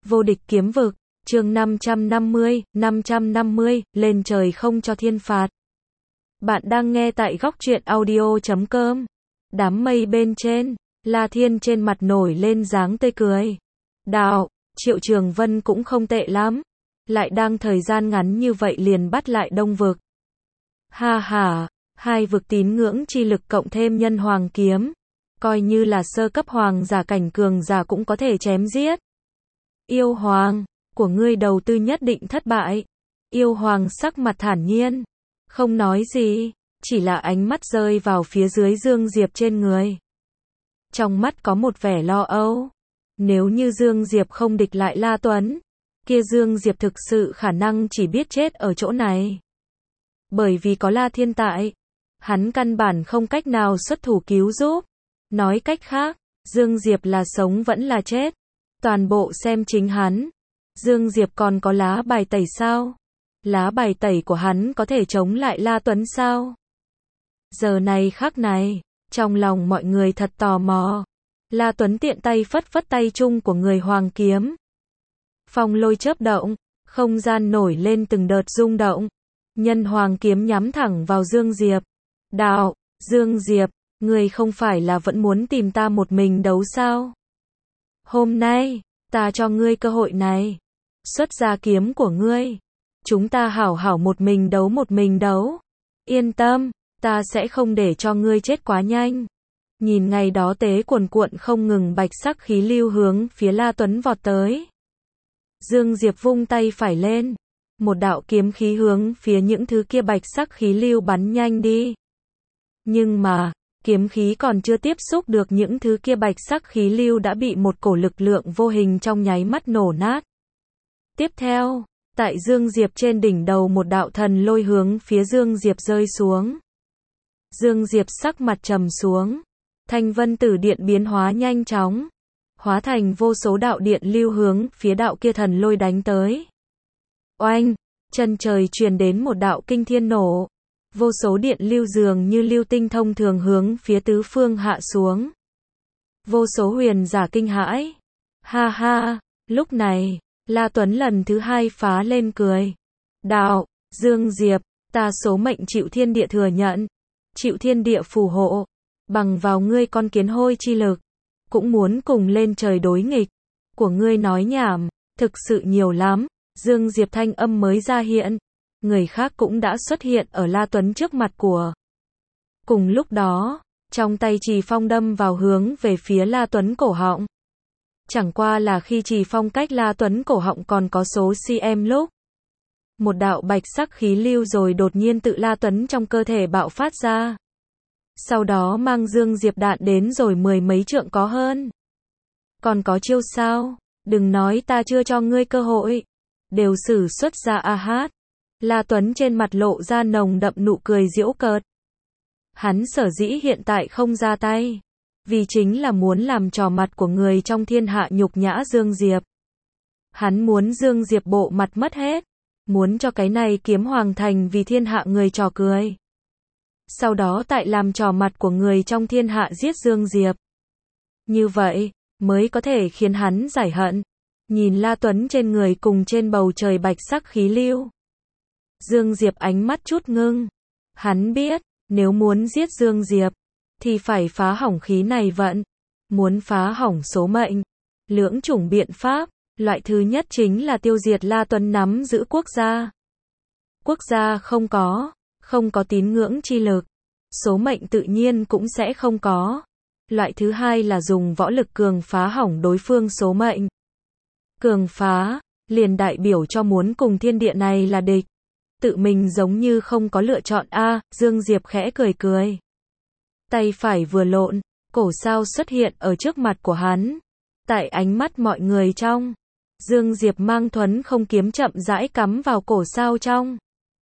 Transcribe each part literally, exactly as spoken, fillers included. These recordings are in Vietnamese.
Vô địch kiếm vực, chương năm trăm năm mươi, năm trăm năm mươi, lên trời không cho thiên phạt. Bạn đang nghe tại góc truyện audio chấm com. Đám mây bên trên, La Thiên trên mặt nổi lên dáng tươi cười. Đạo, Triệu Trường Vân cũng không tệ lắm. Lại đang thời gian ngắn như vậy liền bắt lại Đông vực. Ha ha, hai vực tín ngưỡng chi lực cộng thêm nhân hoàng kiếm. Coi như là sơ cấp hoàng giả cảnh cường giả cũng có thể chém giết. Yêu hoàng, của ngươi đầu tư nhất định thất bại. Yêu hoàng sắc mặt thản nhiên, không nói gì, chỉ là ánh mắt rơi vào phía dưới Dương Diệp trên người. Trong mắt có một vẻ lo âu. Nếu như Dương Diệp không địch lại La Tuấn, kia Dương Diệp thực sự khả năng chỉ biết chết ở chỗ này. Bởi vì có La Thiên tại, hắn căn bản không cách nào xuất thủ cứu giúp. Nói cách khác, Dương Diệp là sống vẫn là chết. Toàn bộ xem chính hắn. Dương Diệp còn có lá bài tẩy sao? Lá bài tẩy của hắn có thể chống lại La Tuấn sao? Giờ này khắc này, trong lòng mọi người thật tò mò. La Tuấn tiện tay phất phất tay chung của người hoàng kiếm. Phong lôi chớp động, không gian nổi lên từng đợt rung động. Nhân hoàng kiếm nhắm thẳng vào Dương Diệp. Đạo, Dương Diệp, ngươi không phải là vẫn muốn tìm ta một mình đấu sao? Hôm nay, ta cho ngươi cơ hội này. Xuất ra kiếm của ngươi. Chúng ta hảo hảo một mình đấu một mình đấu. Yên tâm, ta sẽ không để cho ngươi chết quá nhanh. Nhìn ngày đó tế cuồn cuộn không ngừng bạch sắc khí lưu hướng phía La Tuấn vọt tới. Dương Diệp vung tay phải lên. Một đạo kiếm khí hướng phía những thứ kia bạch sắc khí lưu bắn nhanh đi. Nhưng mà, kiếm khí còn chưa tiếp xúc được những thứ kia bạch sắc khí lưu đã bị một cổ lực lượng vô hình trong nháy mắt nổ nát. Tiếp theo, tại Dương Diệp trên đỉnh đầu một đạo thần lôi hướng phía Dương Diệp rơi xuống. Dương Diệp sắc mặt trầm xuống. Thanh vân tử điện biến hóa nhanh chóng. Hóa thành vô số đạo điện lưu hướng phía đạo kia thần lôi đánh tới. Oanh, chân trời truyền đến một đạo kinh thiên nổ. Vô số điện lưu dường như lưu tinh thông thường hướng phía tứ phương hạ xuống. Vô số huyền giả kinh hãi. Ha ha, lúc này, La Tuấn lần thứ hai phá lên cười. Đạo, Dương Diệp, ta số mệnh chịu thiên địa thừa nhận. Chịu thiên địa phù hộ. Bằng vào ngươi con kiến hôi chi lực. Cũng muốn cùng lên trời đối nghịch. Của ngươi nói nhảm, thực sự nhiều lắm. Dương Diệp thanh âm mới ra hiện. Người khác cũng đã xuất hiện ở La Tuấn trước mặt của. Cùng lúc đó, trong tay Trì Phong đâm vào hướng về phía La Tuấn cổ họng. Chẳng qua là khi Trì Phong cách La Tuấn cổ họng còn có số cm lúc. Một đạo bạch sắc khí lưu rồi đột nhiên tự La Tuấn trong cơ thể bạo phát ra. Sau đó mang Dương Diệp đạn đến rồi mười mấy trượng có hơn. Còn có chiêu sao? Đừng nói ta chưa cho ngươi cơ hội. Đều sử xuất ra a hát. La Tuấn trên mặt lộ ra nồng đậm nụ cười giễu cợt. Hắn sở dĩ hiện tại không ra tay. Vì chính là muốn làm trò mặt của người trong thiên hạ nhục nhã Dương Diệp. Hắn muốn Dương Diệp bộ mặt mất hết. Muốn cho cái này kiếm hoàng thành vì thiên hạ người trò cười. Sau đó tại làm trò mặt của người trong thiên hạ giết Dương Diệp. Như vậy, mới có thể khiến hắn giải hận. Nhìn La Tuấn trên người cùng trên bầu trời bạch sắc khí lưu. Dương Diệp ánh mắt chút ngưng. Hắn biết, nếu muốn giết Dương Diệp, thì phải phá hỏng khí này vận. Muốn phá hỏng số mệnh. Lưỡng chủng biện pháp, loại thứ nhất chính là tiêu diệt La Tuấn nắm giữ quốc gia. Quốc gia không có, không có tín ngưỡng chi lực. Số mệnh tự nhiên cũng sẽ không có. Loại thứ hai là dùng võ lực cường phá hỏng đối phương số mệnh. Cường phá, liền đại biểu cho muốn cùng thiên địa này là địch. Tự mình giống như không có lựa chọn a. Dương Diệp khẽ cười cười. Tay phải vừa lộn, cổ sao xuất hiện ở trước mặt của hắn. Tại ánh mắt mọi người trong, Dương Diệp mang thuấn không kiếm chậm rãi cắm vào cổ sao trong.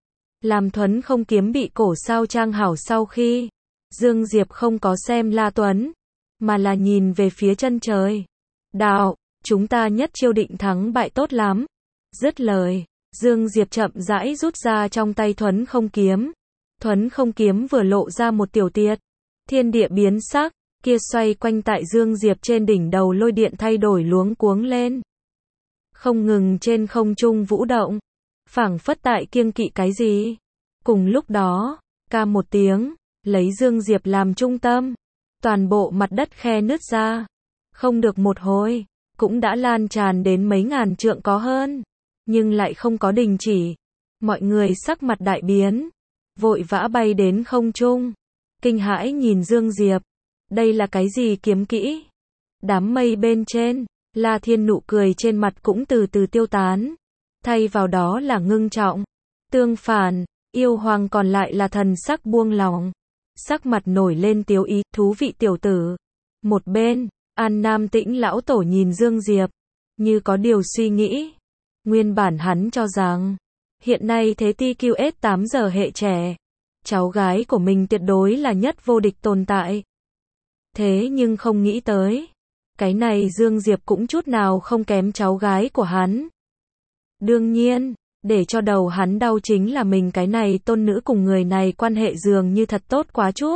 Làm thuấn không kiếm bị cổ sao trang hảo sau khi, Dương Diệp không có xem La Tuấn, mà là nhìn về phía chân trời. Đạo, chúng ta nhất chiêu định thắng bại tốt lắm. Dứt lời, Dương Diệp chậm rãi rút ra trong tay thuấn không kiếm. Thuấn không kiếm vừa lộ ra một tiểu tiệt. Thiên địa biến sắc, kia xoay quanh tại Dương Diệp trên đỉnh đầu lôi điện thay đổi luống cuống lên. không ngừng trên không trung vũ động, phảng phất tại kiêng kỵ cái gì. Cùng lúc đó, ca một tiếng, lấy Dương Diệp làm trung tâm, toàn bộ mặt đất khe nứt ra, không được một hồi, cũng đã lan tràn đến mấy ngàn trượng có hơn, nhưng lại không có đình chỉ. Mọi người sắc mặt đại biến, vội vã bay đến không trung, kinh hãi nhìn Dương Diệp, đây là cái gì kiếm kỹ? Đám mây bên trên, La Thiên nụ cười trên mặt cũng từ từ tiêu tán, thay vào đó là ngưng trọng. Tương phản, yêu hoàng còn lại là thần sắc buông lỏng, sắc mặt nổi lên tiếu ý, thú vị tiểu tử. Một bên, An Nam Tĩnh lão tổ nhìn Dương Diệp, như có điều suy nghĩ. Nguyên bản hắn cho rằng, hiện nay thế tê quy ét tám giờ hệ trẻ, cháu gái của mình tuyệt đối là nhất vô địch tồn tại. Thế nhưng không nghĩ tới, cái này Dương Diệp cũng chút nào không kém cháu gái của hắn. Đương nhiên, để cho đầu hắn đau chính là mình cái này tôn nữ cùng người này quan hệ dường như thật tốt quá chút.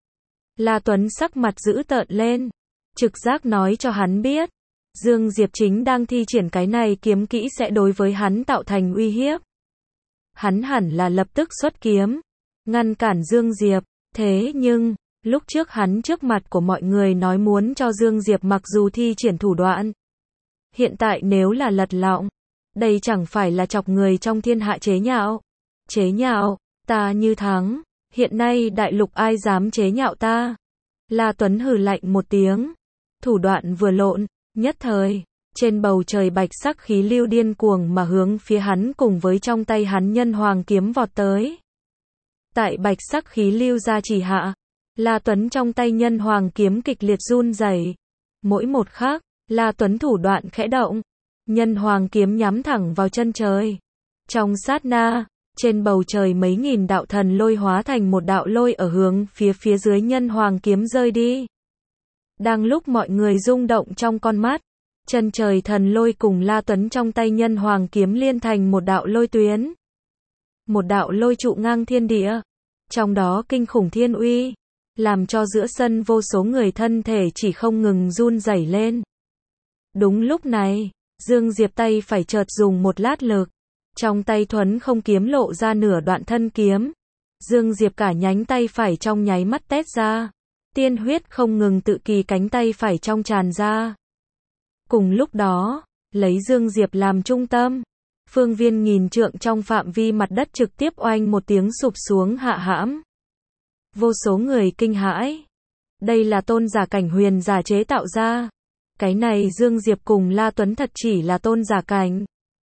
La Tuấn sắc mặt dữ tợn lên, trực giác nói cho hắn biết, Dương Diệp chính đang thi triển cái này kiếm kỹ sẽ đối với hắn tạo thành uy hiếp. Hắn hẳn là lập tức xuất kiếm, ngăn cản Dương Diệp, thế nhưng, lúc trước hắn trước mặt của mọi người nói muốn cho Dương Diệp mặc dù thi triển thủ đoạn. Hiện tại nếu là lật lọng, đây chẳng phải là chọc người trong thiên hạ chế nhạo. Chế nhạo, ta như thắng, hiện nay đại lục ai dám chế nhạo ta. La Tuấn hừ lạnh một tiếng, thủ đoạn vừa lộn, nhất thời, trên bầu trời bạch sắc khí lưu điên cuồng mà hướng phía hắn cùng với trong tay hắn nhân hoàng kiếm vọt tới. Tại bạch sắc khí lưu ra chỉ hạ, La Tuấn trong tay nhân hoàng kiếm kịch liệt run rẩy. Mỗi một khắc, La Tuấn thủ đoạn khẽ động, nhân hoàng kiếm nhắm thẳng vào chân trời. Trong sát na, trên bầu trời mấy nghìn đạo thần lôi hóa thành một đạo lôi ở hướng phía phía dưới nhân hoàng kiếm rơi đi. Đang lúc mọi người rung động trong con mắt, chân trời thần lôi cùng La Tuấn trong tay nhân hoàng kiếm liên thành một đạo lôi tuyến. Một đạo lôi trụ ngang thiên địa, trong đó kinh khủng thiên uy, làm cho giữa sân vô số người thân thể chỉ không ngừng run rẩy lên. Đúng lúc này, Dương Diệp tay phải chợt dùng một lát lực, trong tay thuấn không kiếm lộ ra nửa đoạn thân kiếm. Dương Diệp cả nhánh tay phải trong nháy mắt tét ra, tiên huyết không ngừng tự kỳ cánh tay phải trong tràn ra. Cùng lúc đó, lấy Dương Diệp làm trung tâm, phương viên nghìn trượng trong phạm vi mặt đất trực tiếp oanh một tiếng sụp xuống hạ hãm. Vô số người kinh hãi. Đây là tôn giả cảnh huyền giả chế tạo ra. Cái này Dương Diệp cùng La Tuấn thật chỉ là tôn giả cảnh,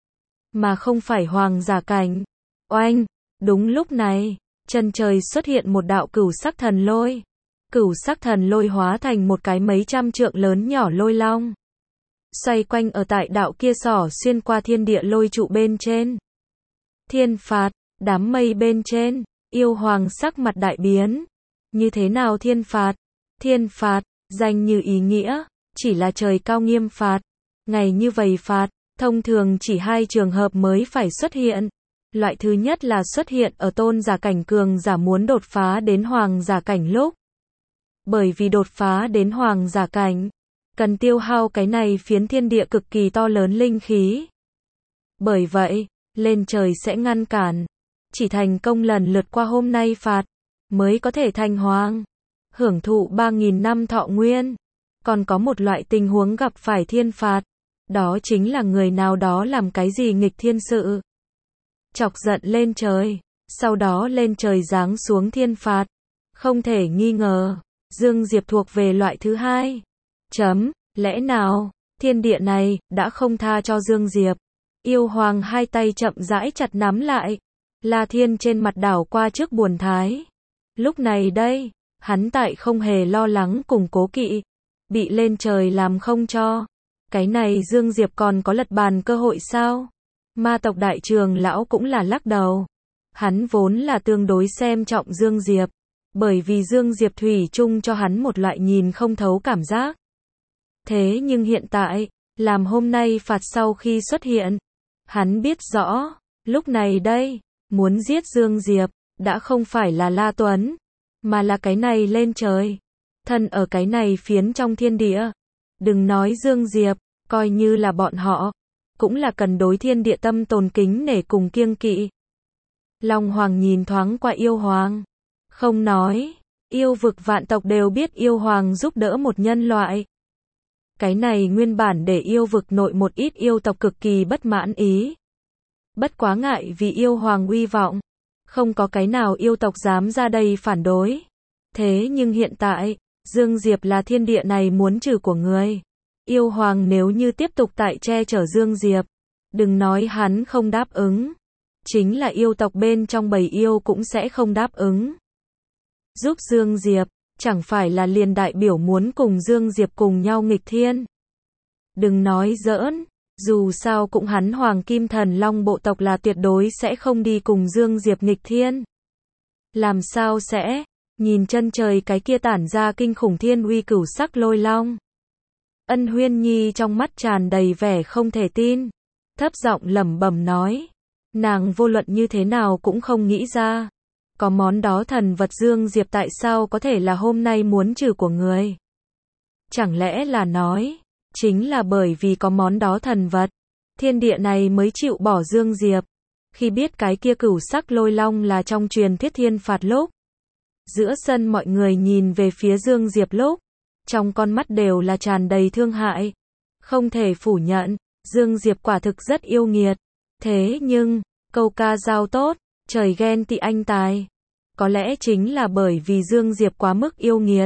mà không phải hoàng giả cảnh. Oanh! Đúng lúc này, chân trời xuất hiện một đạo cửu sắc thần lôi. Cửu sắc thần lôi hóa thành một cái mấy trăm trượng lớn nhỏ lôi long, xoay quanh ở tại đạo kia xỏ xuyên qua thiên địa lôi trụ bên trên. Thiên phạt, đám mây bên trên, yêu hoàng sắc mặt đại biến. Như thế nào thiên phạt? Thiên phạt, danh như ý nghĩa, chỉ là trời cao nghiêm phạt. Ngày như vậy phạt, thông thường chỉ hai trường hợp mới phải xuất hiện. Loại thứ nhất là xuất hiện ở tôn giả cảnh cường giả muốn đột phá đến hoàng giả cảnh lúc. Bởi vì đột phá đến hoàng giả cảnh, cần tiêu hao cái này phiến thiên địa cực kỳ to lớn linh khí. Bởi vậy, lên trời sẽ ngăn cản. Chỉ thành công lần lượt qua hôm nay phạt, mới có thể thành hoàng, hưởng thụ ba nghìn năm thọ nguyên. Còn có một loại tình huống gặp phải thiên phạt, đó chính là người nào đó làm cái gì nghịch thiên sự, chọc giận lên trời, sau đó lên trời giáng xuống thiên phạt. Không thể nghi ngờ, Dương Diệp thuộc về loại thứ hai. Chấm, lẽ nào, thiên địa này, đã không tha cho Dương Diệp? Yêu hoàng hai tay chậm rãi chặt nắm lại. La Thiên trên mặt đảo qua trước buồn thái. Lúc này đây, hắn tại không hề lo lắng cùng cố kỵ, bị lên trời làm không cho. Cái này Dương Diệp còn có lật bàn cơ hội sao? Ma tộc đại trường lão cũng là lắc đầu. Hắn vốn là tương đối xem trọng Dương Diệp, bởi vì Dương Diệp thủy chung cho hắn một loại nhìn không thấu cảm giác. Thế nhưng hiện tại, làm hôm nay phạt sau khi xuất hiện, hắn biết rõ, lúc này đây, muốn giết Dương Diệp, đã không phải là La Tuấn, mà là cái này lên trời. Thân ở cái này phiến trong thiên địa. Đừng nói Dương Diệp, coi như là bọn họ, cũng là cần đối thiên địa tâm tồn kính nể cùng kiêng kỵ. Long Hoàng nhìn thoáng qua yêu hoàng, không nói, yêu vực vạn tộc đều biết yêu hoàng giúp đỡ một nhân loại. Cái này nguyên bản để yêu vực nội một ít yêu tộc cực kỳ bất mãn ý. Bất quá ngại vì yêu hoàng uy vọng, không có cái nào yêu tộc dám ra đây phản đối. Thế nhưng hiện tại, Dương Diệp là thiên địa này muốn trừ của người. Yêu hoàng nếu như tiếp tục tại che chở Dương Diệp, đừng nói hắn không đáp ứng, chính là yêu tộc bên trong bầy yêu cũng sẽ không đáp ứng. Giúp Dương Diệp, chẳng phải là liền đại biểu muốn cùng Dương Diệp cùng nhau nghịch thiên. Đừng nói giỡn, dù sao cũng hắn Hoàng Kim Thần Long bộ tộc là tuyệt đối sẽ không đi cùng Dương Diệp nghịch thiên. Làm sao sẽ, nhìn chân trời cái kia tản ra kinh khủng thiên uy cửu sắc lôi long. Ân Huyên Nhi trong mắt tràn đầy vẻ không thể tin, thấp giọng lẩm bẩm nói, nàng vô luận như thế nào cũng không nghĩ ra, có món đó thần vật Dương Diệp tại sao có thể là hôm nay muốn trừ của người. Chẳng lẽ là nói, chính là bởi vì có món đó thần vật, thiên địa này mới chịu bỏ Dương Diệp. Khi biết cái kia cửu sắc lôi long là trong truyền thuyết thiên phạt lúc, giữa sân mọi người nhìn về phía Dương Diệp lúc, trong con mắt đều là tràn đầy thương hại. Không thể phủ nhận, Dương Diệp quả thực rất yêu nghiệt. Thế nhưng, câu ca dao tốt, trời ghen tị anh tài. Có lẽ chính là bởi vì Dương Diệp quá mức yêu nghiệt.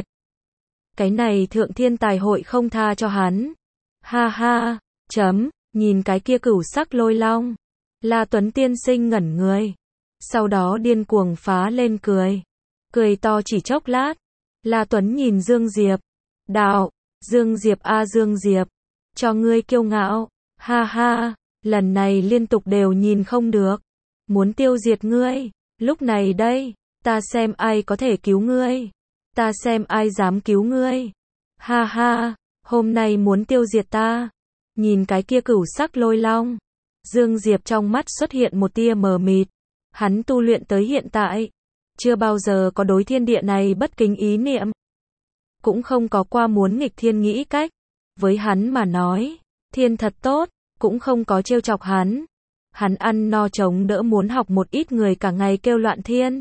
Cái này thượng thiên tài hội không tha cho hắn. Ha ha, chấm, nhìn cái kia cửu sắc lôi long. La Tuấn tiên sinh ngẩn người. Sau đó điên cuồng phá lên cười. Cười to chỉ chốc lát. La Tuấn nhìn Dương Diệp. Đạo, Dương Diệp a Dương Diệp. Cho ngươi kiêu ngạo. Ha ha, lần này liên tục đều nhìn không được. Muốn tiêu diệt ngươi. Lúc này đây, ta xem ai có thể cứu ngươi. Ta xem ai dám cứu ngươi. Ha ha, hôm nay muốn tiêu diệt ta. Nhìn cái kia cửu sắc lôi long. Dương Diệp trong mắt xuất hiện một tia mờ mịt. Hắn tu luyện tới hiện tại, chưa bao giờ có đối thiên địa này bất kính ý niệm. Cũng không có qua muốn nghịch thiên nghĩ cách. Với hắn mà nói, thiên thật tốt, cũng không có trêu chọc hắn. Hắn ăn no chống đỡ muốn học một ít người cả ngày kêu loạn thiên.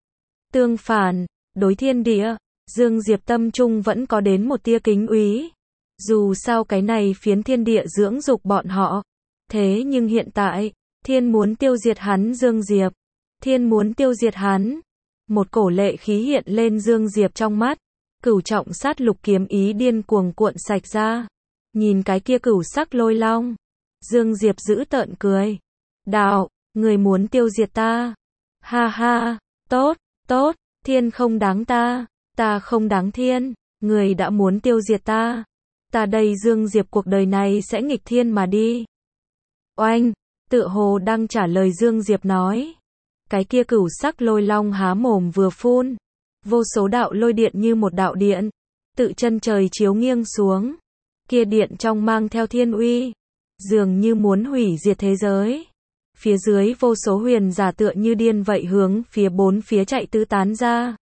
Tương phản, đối thiên địa, Dương Diệp tâm trung vẫn có đến một tia kính úy. Dù sao cái này phiến thiên địa dưỡng dục bọn họ. Thế nhưng hiện tại, thiên muốn tiêu diệt hắn Dương Diệp. Thiên muốn tiêu diệt hắn. Một cổ lệ khí hiện lên Dương Diệp trong mắt. Cửu trọng sát lục kiếm ý điên cuồng cuộn sạch ra. Nhìn cái kia cửu sắc lôi long. Dương Diệp giữ tợn cười. Đạo, người muốn tiêu diệt ta. Ha ha, tốt, tốt, thiên không đáng ta. Ta không đáng thiên. Người đã muốn tiêu diệt ta. Ta đây Dương Diệp cuộc đời này sẽ nghịch thiên mà đi. Oanh, tựa hồ đang trả lời Dương Diệp nói. Cái kia cửu sắc lôi long há mồm vừa phun. Vô số đạo lôi điện như một đạo điện. Tự chân trời chiếu nghiêng xuống. Kia điện trong mang theo thiên uy. Dường như muốn hủy diệt thế giới. Phía dưới vô số huyền giả tựa như điên vậy hướng phía bốn phía chạy tứ tán ra.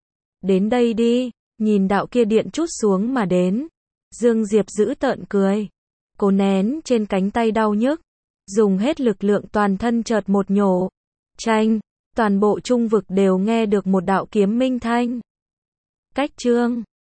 Đến đây đi, nhìn đạo kia điện trút xuống mà đến. Dương Diệp giữ tợn cười. Cố nén trên cánh tay đau nhức. Dùng hết lực lượng toàn thân chợt một nhổ. Chanh, toàn bộ trung vực đều nghe được một đạo kiếm minh thanh. Cách chương